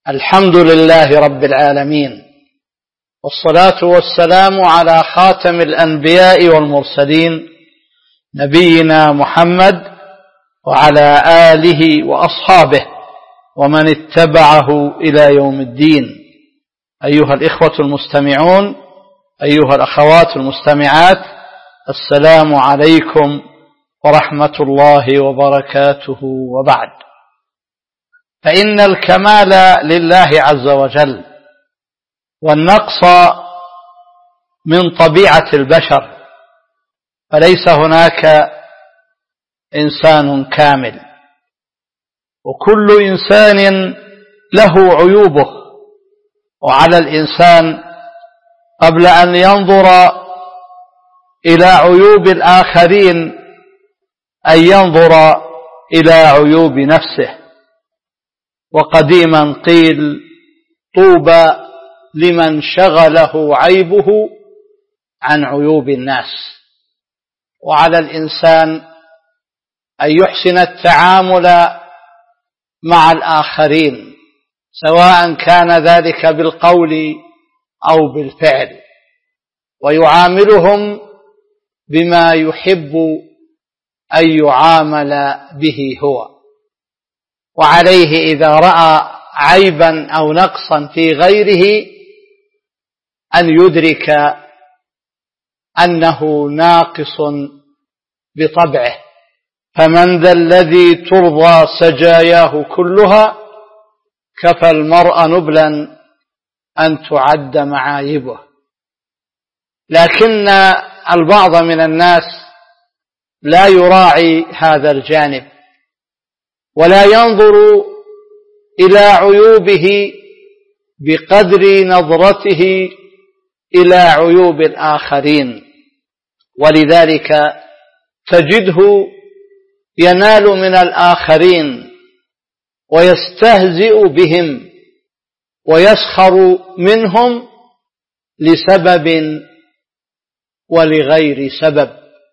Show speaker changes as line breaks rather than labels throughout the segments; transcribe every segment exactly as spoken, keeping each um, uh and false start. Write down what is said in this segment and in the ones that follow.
الحمد لله رب العالمين، والصلاة والسلام على خاتم الأنبياء والمرسلين نبينا محمد وعلى آله وأصحابه ومن اتبعه إلى يوم الدين. أيها الإخوة المستمعون، أيها الأخوات المستمعات، السلام عليكم ورحمة الله وبركاته. وبعد، فإن الكمال لله عز وجل، والنقص من طبيعة البشر، فليس هناك إنسان كامل، وكل إنسان له عيوبه، وعلى الإنسان قبل أن ينظر إلى عيوب الآخرين أن ينظر إلى عيوب نفسه. وقديما قيل: طوبى لمن شغله عيبه عن عيوب الناس. وعلى الإنسان أن يحسن التعامل مع الآخرين، سواء كان ذلك بالقول أو بالفعل، ويعاملهم بما يحب أن يعامل به هو. وعليه إذا رأى عيبا أو نقصا في غيره أن يدرك أنه ناقص بطبعه. فمن ذا الذي ترضى سجاياه كلها، كفى المرء نبلا أن تعد معايبه. لكن البعض من الناس لا يراعي هذا الجانب، ولا ينظر إلى عيوبه بقدر نظرته إلى عيوب الآخرين، ولذلك تجده ينال من الآخرين ويستهزئ بهم ويسخر منهم لسبب ولغير سبب.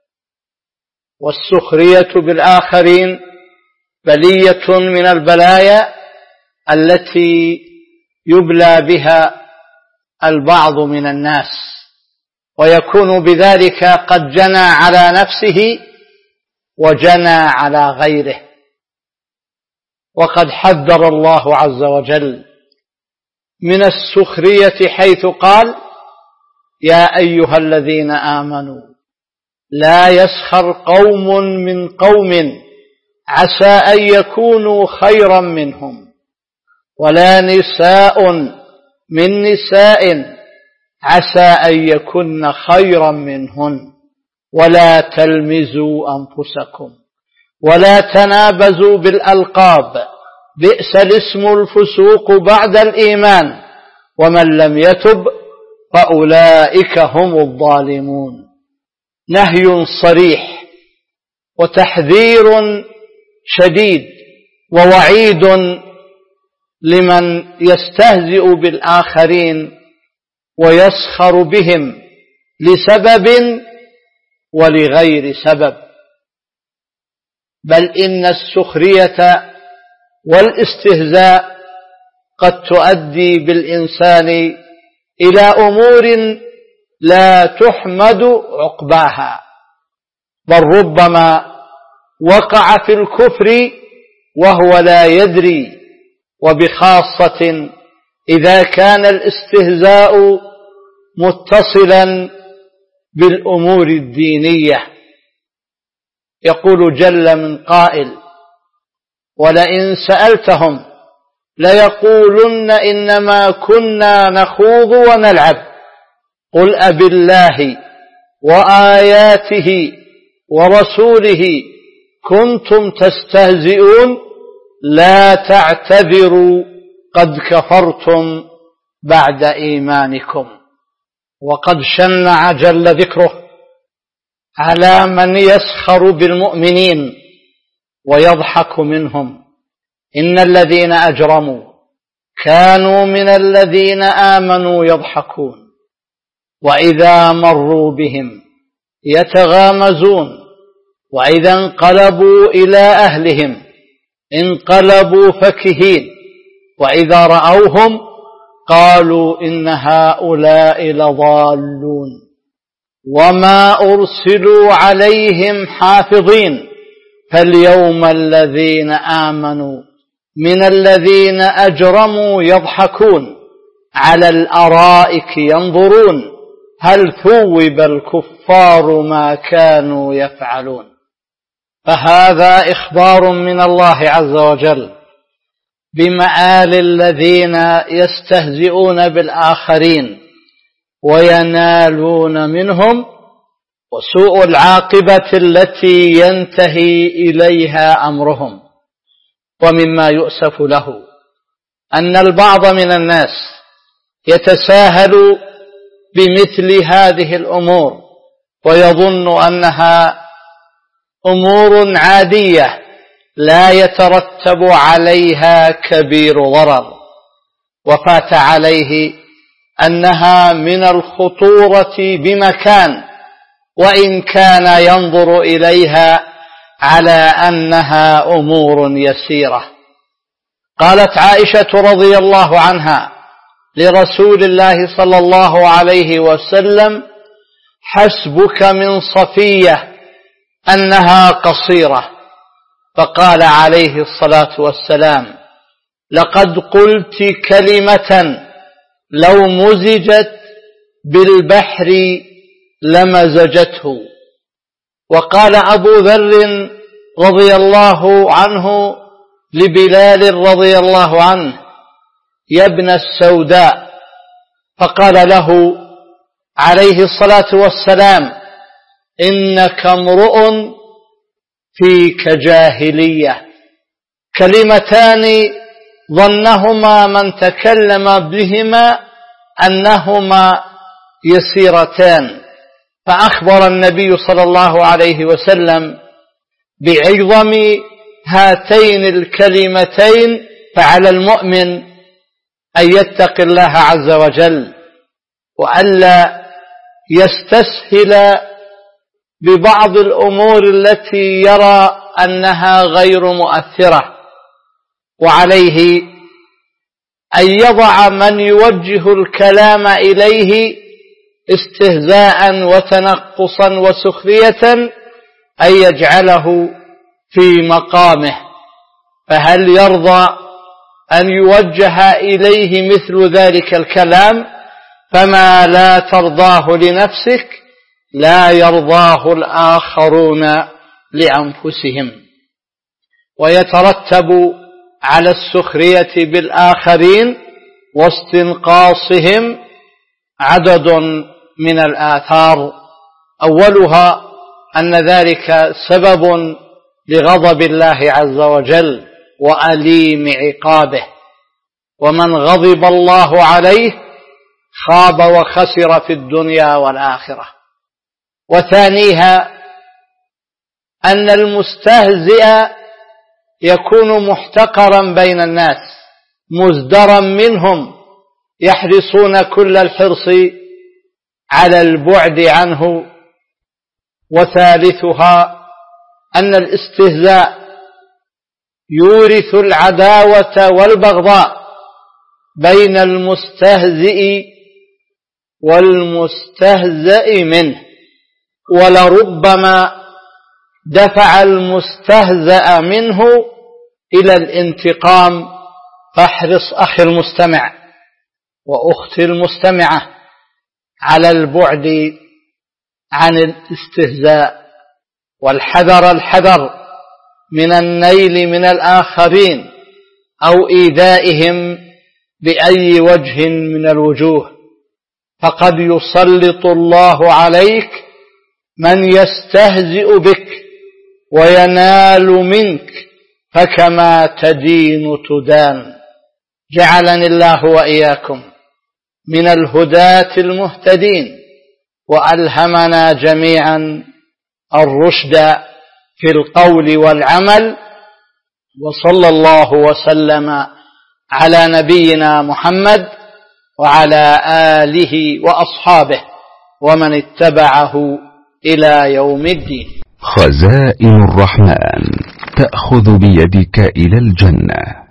والسخرية بالآخرين بلية من البلايا التي يبلى بها البعض من الناس، ويكون بذلك قد جنى على نفسه وجنى على غيره. وقد حذر الله عز وجل من السخرية حيث قال: يا أيها الذين آمنوا لا يسخر قوم من قوم عسى أن يكونوا خيرا منهم، ولا نساء من نساء عسى أن يكن خيرا منهن، ولا تلمزوا أنفسكم ولا تنابزوا بالألقاب، بئس الاسم الفسوق بعد الإيمان، ومن لم يتب فأولئك هم الظالمون. نهي صريح وتحذير شديد ووعيد لمن يستهزئ بالآخرين ويسخر بهم لسبب ولغير سبب. بل إن السخرية والاستهزاء قد تؤدي بالإنسان إلى أمور لا تحمد عقباها، بل ربما وقع في الكفر وهو لا يدري، وبخاصة إذا كان الاستهزاء متصلا بالأمور الدينية. يقول جل من قائل: ولئن سألتهم ليقولن إنما كنا نخوض ونلعب، قل أبالله وآياته ورسوله كنتم تستهزئون لا تعتذروا قد كفرتم بعد إيمانكم. وقد شنع جل ذكره على من يسخر بالمؤمنين ويضحك منهم: إن الذين أجرموا كانوا من الذين آمنوا يضحكون، وإذا مروا بهم يتغامزون، وإذا انقلبوا إلى أهلهم انقلبوا فكهين، وإذا رأوهم قالوا إن هؤلاء لضالون وما أرسلوا عليهم حافظين فاليوم الذين آمنوا من الذين أجرموا يضحكون على الأرائك ينظرون هل ثوب الكفار ما كانوا يفعلون. فهذا إخبار من الله عز وجل بمآل الذين يستهزئون بالآخرين وينالون منهم وسوء العاقبة التي ينتهي إليها أمرهم. ومما يؤسف له أن البعض من الناس يتساهل بمثل هذه الأمور ويظن أنها أمور عادية لا يترتب عليها كبير ضرر، وفات عليه أنها من الخطورة بمكان وإن كان ينظر إليها على أنها أمور يسيرة. قالت عائشة رضي الله عنها لرسول الله صلى الله عليه وسلم حسبك من صفية أنها قصيرة، فقال عليه الصلاة والسلام لقد قلت كلمة لو مزجت بالبحر لمزجته. وقال أبو ذر رضي الله عنه لبلال رضي الله عنه يا ابن السوداء، فقال له عليه الصلاة والسلام إنك امرؤ فيك جاهلية. كلمتان ظنهما من تكلم بهما أنهما يسيرتان، فأخبر النبي صلى الله عليه وسلم بعظم هاتين الكلمتين. فعلى المؤمن أن يتقي الله عز وجل وألا يستسهل ببعض الأمور التي يرى أنها غير مؤثرة، وعليه أن يضع من يوجه الكلام إليه استهزاء وتنقصا وسخرية أن يجعله في مقامه. فهل يرضى أن يوجه إليه مثل ذلك الكلام؟ فما لا ترضاه لنفسك لا يرضاه الآخرون لأنفسهم. ويترتب على السخرية بالآخرين واستنقاصهم عدد من الآثار، أولها أن ذلك سبب لغضب الله عز وجل وأليم عقابه، ومن غضب الله عليه خاب وخسر في الدنيا والآخرة. وثانيها أن المستهزئ يكون محتقرا بين الناس مزدرا منهم يحرصون كل الحرص على البعد عنه. وثالثها أن الاستهزاء يورث العداوة والبغضاء بين المستهزئ والمستهزئ منه، ولربما دفع المستهزأ منه إلى الانتقام. فاحرص أخي المستمع وأختي المستمعة على البعد عن الاستهزاء، والحذر الحذر من النيل من الآخرين أو إيذائهم بأي وجه من الوجوه، فقد يسلط الله عليك من يستهزئ بك وينال منك، فكما تدين تدان. جعلني الله وإياكم من الهداة المهتدين، وألهمنا جميعا الرشد في القول والعمل. وصلى الله وسلم على نبينا محمد وعلى آله وأصحابه ومن اتبعه إلى يوم الدين.
خزائن الرحمن تأخذ بيدك إلى الجنة.